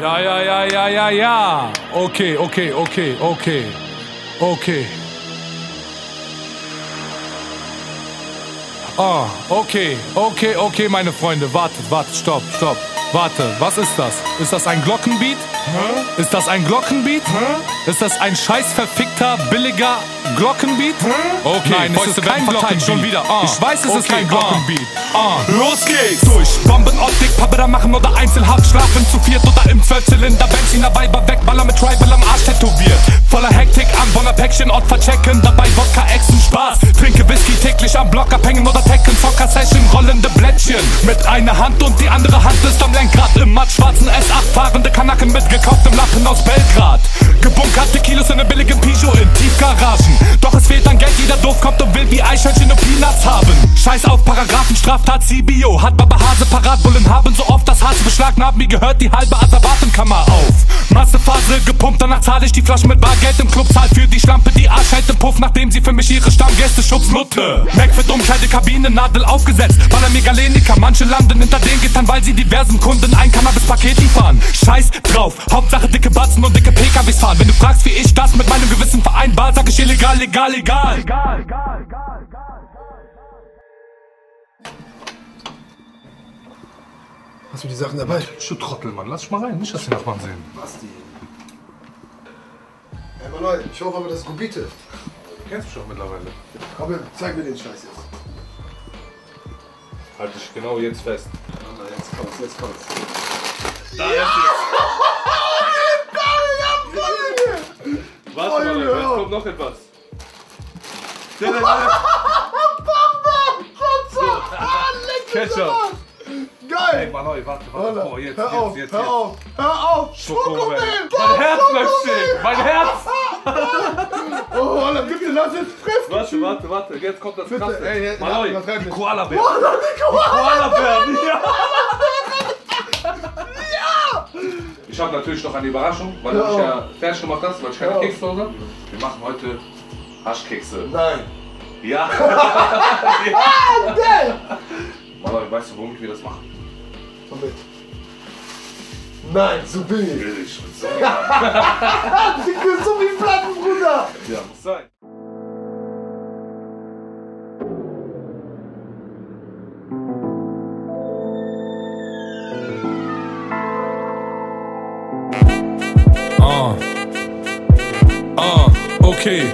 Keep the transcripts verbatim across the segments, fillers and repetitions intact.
Ja, ja, ja, ja, ja, ja. Okay, okay, okay, okay. Okay. Ah, okay, okay, okay, meine Freunde. Wartet, wartet, stopp, stopp. Warte, was ist das? Ist das ein Glockenbeat? Hä? Ist das ein Glockenbeat? Hä? Ist das ein scheiß verfickter, billiger Glockenbeat? Hä? Okay, nein, es ist kein Glockenbeat. Schon wieder. Ah. Ich weiß, es okay, ist kein Glockenbeat. Ah. Ah. Los geht's! Durch Bombenoptik, Pappe machen oder Einzelhaft, schlafen zu viert oder im Zwölfzylinder, Benziner, Weiber weg, Baller mit Tribal am Arsch tätowiert. Voller Hektik, am Bonner Päckchen, Ort verchecken, dabei Wodka, Echsen, Spaß. Trinke Whisky täglich am Block abhängen oder Tekken, Zocker Session, rollende Blättchen. Mit einer Hand und die andere Hand ist am Lenkrad. Im matt-schwarzen S acht fahrende Kanaken mit gekauftem Lappen aus Belgrad. Gebunkerte Kilos in einem billigen Peugeot in Tiefgaragen. Doch es fehlt an Geld, jeder doof kommt und will wie Eichhörnchen und Peanuts haben. Scheiß auf Paragraphen, Straftat, C B O. Hat Baba Hase parat, Bullen haben so oft das Hase beschlagnahmt. Mir gehört die halbe Asservatenkammer auf. Massephase gepumpt, danach zahle ich die Flaschen mit Bargeld im Club. Zahl für die Schlampe, die Arsch hält im Puff, nachdem sie für mich ihre Stammgäste schubst. Nutte. Mac wird Umkleidekabine, Nadel aufgesetzt. Baller Megaleniker, manche landen hinter den Gittern, weil sie diversen Kunden ein Cannabis-Paket liefern. Scheiß drauf, Hauptsache dicke Batzen und dicke P K Ws fahren. Wenn du fragst, wie ich das mit meinem Gewissen vereinbar, sag ich illegal, legal, legal. Egal, egal, egal. Hast du die Sachen dabei? Du Trottel, Mann. Lass dich mal rein. Nicht, dass die Nachbarn sehen. Was die? Ey, Manuel, ich hoffe aber, das ist Gubite. Du kennst mich doch mittlerweile. Komm, zeig mir den Scheiß jetzt. Halt dich genau jetzt fest. Mann, jetzt kommt's, jetzt kommt's. Da ist jetzt. Warte mal, jetzt kommt noch etwas. Ketchup. Geil! Ey, Mann, warte, warte. Boah, jetzt, hör jetzt, auf, jetzt, hör jetzt. auf, hör auf! Schokomel! Mein Herz bleibt stehen! Mein Herz! Oh, Alter, bitte lass jetzt frisch! Warte, warte, warte. Jetzt kommt das Bitte, Krasse. ey, Maloi, übertreib die nicht. Koala-Bär. Koala, die Koala! Koala-Bär, ja! Ja! Ich habe natürlich noch eine Überraschung, weil Ja. du mich ja fertig gemacht hast, weil ich keine Ja. Kekse habe. Wir machen heute Haschkekse. Nein! Ja! Ah, geil! Maloi, weißt du, womit wir das machen? Womit? Nein, so billig! Billig. So. Dicke, so wie Platten, Bruder! Ja, muss sein. Ah. Ah, okay.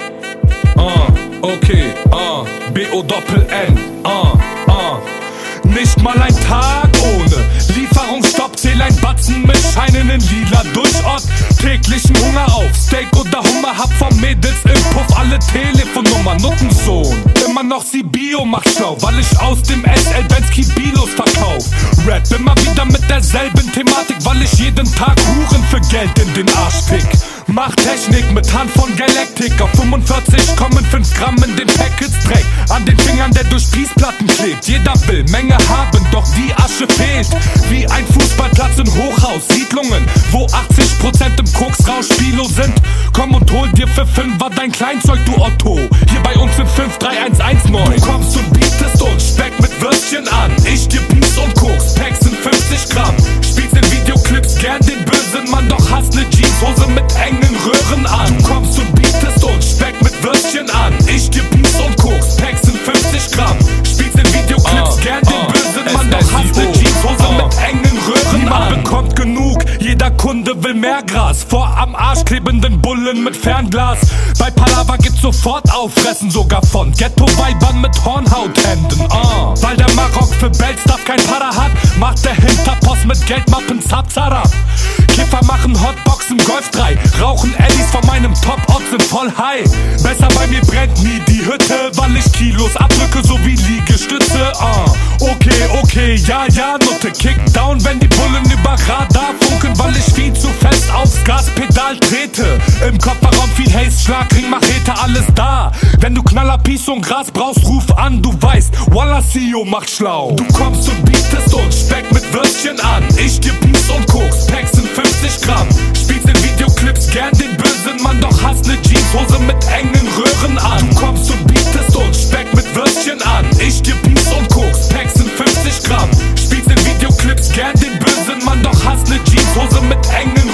Ah, okay. Ah, B O Doppel N. Ah, ah. Nicht mal ein Tag ohne Lieferungsstopp, zähl ein Batzen mit Scheinen in lila durch Ort. Täglichen Hunger auf Steak oder Hummer, hab vom Mädels im Puff alle Telefonnummern. Nuttensohn, immer noch sie Bio macht schlau, weil ich aus dem S L Bensky Bilos verkauf. Rap immer wieder mit derselben Thematik, weil ich jeden Tag Huren für Geld in den Arsch fick. Mach Technik mit Hand von Galactic. Auf fünfundvierzig kommen fünf Gramm in den Packets. Dreck an den Fingern, der durch Spießplatten klebt. Jeder will Menge haben, doch die Asche fehlt. Wie ein Fußballplatz in Hochhaus, Siedlungen, wo achtzig Prozent im Koksrausch Spilo sind. Komm und hol dir für Fünfer dein Kleinzeug, du Otto. Hier bei uns in fünf drei eins eins neun. Du kommst und bietest uns Speck mit Würstchen an. Ich dir Peace und Koks, Packs in fünfzig Gramm. Spielst in Videoclips gern den bösen Mann, doch hast ne Jeanshose mit engen Röhren an. Du kommst und bietest uns Speck mit Würstchen an. Ich dir Peace und Koks, Packs in fünfzig Gramm. Spielst in Videoclips uh, gern den uh, bösen Mann, doch hast ne Jeanshose uh, mit engen Röhren Niemand an. Bekommt genug, jeder Kunde will mehr Gras. Vor am Arsch klebenden Bullen mit Fernglas. Bei Palava gibt's sofort Auffressen, sogar von Ghetto-Weibern mit Hornhauthänden. Uh. Weil der Marok für Belstaff kein Para hat, macht der Hinterpost mit Geldmappen Zapzara. Kiffer machen Hotboxen Golf drei, rauchen Eddies von meinem Top-Ort, sind voll high. Besser bei mir brennt nie die Hütte, weil ich Kilos abdrücke, so wie Liegestütze. uh. Okay, okay, ja, ja, Nutte, Kickdown, wenn die Bullen über Radar funken, weil ich viel zu fest aufs Gaspedal trete. Im Kofferraum viel Haze, Schlagring, Machete, alles da. Wenn du Knaller, Peace und Gras brauchst, ruf an, du weißt, Wallah C E O macht schlau. Du kommst und bietest uns Speck mit Würstchen an. Ich dir Peace und Koks, Packs in fünfzig Gramm. Spielst in Videoclips gern den bösen Mann, doch hast ne Jeanshose mit engen Röhren an. Du kommst und bietest uns Speck mit Würstchen an. Ich dir Peace und Koks, Packs in fünfzig Gramm. Spielst in Videoclips gern den bösen Mann, doch hast ne Jeanshose mit engen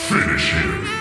Finish him.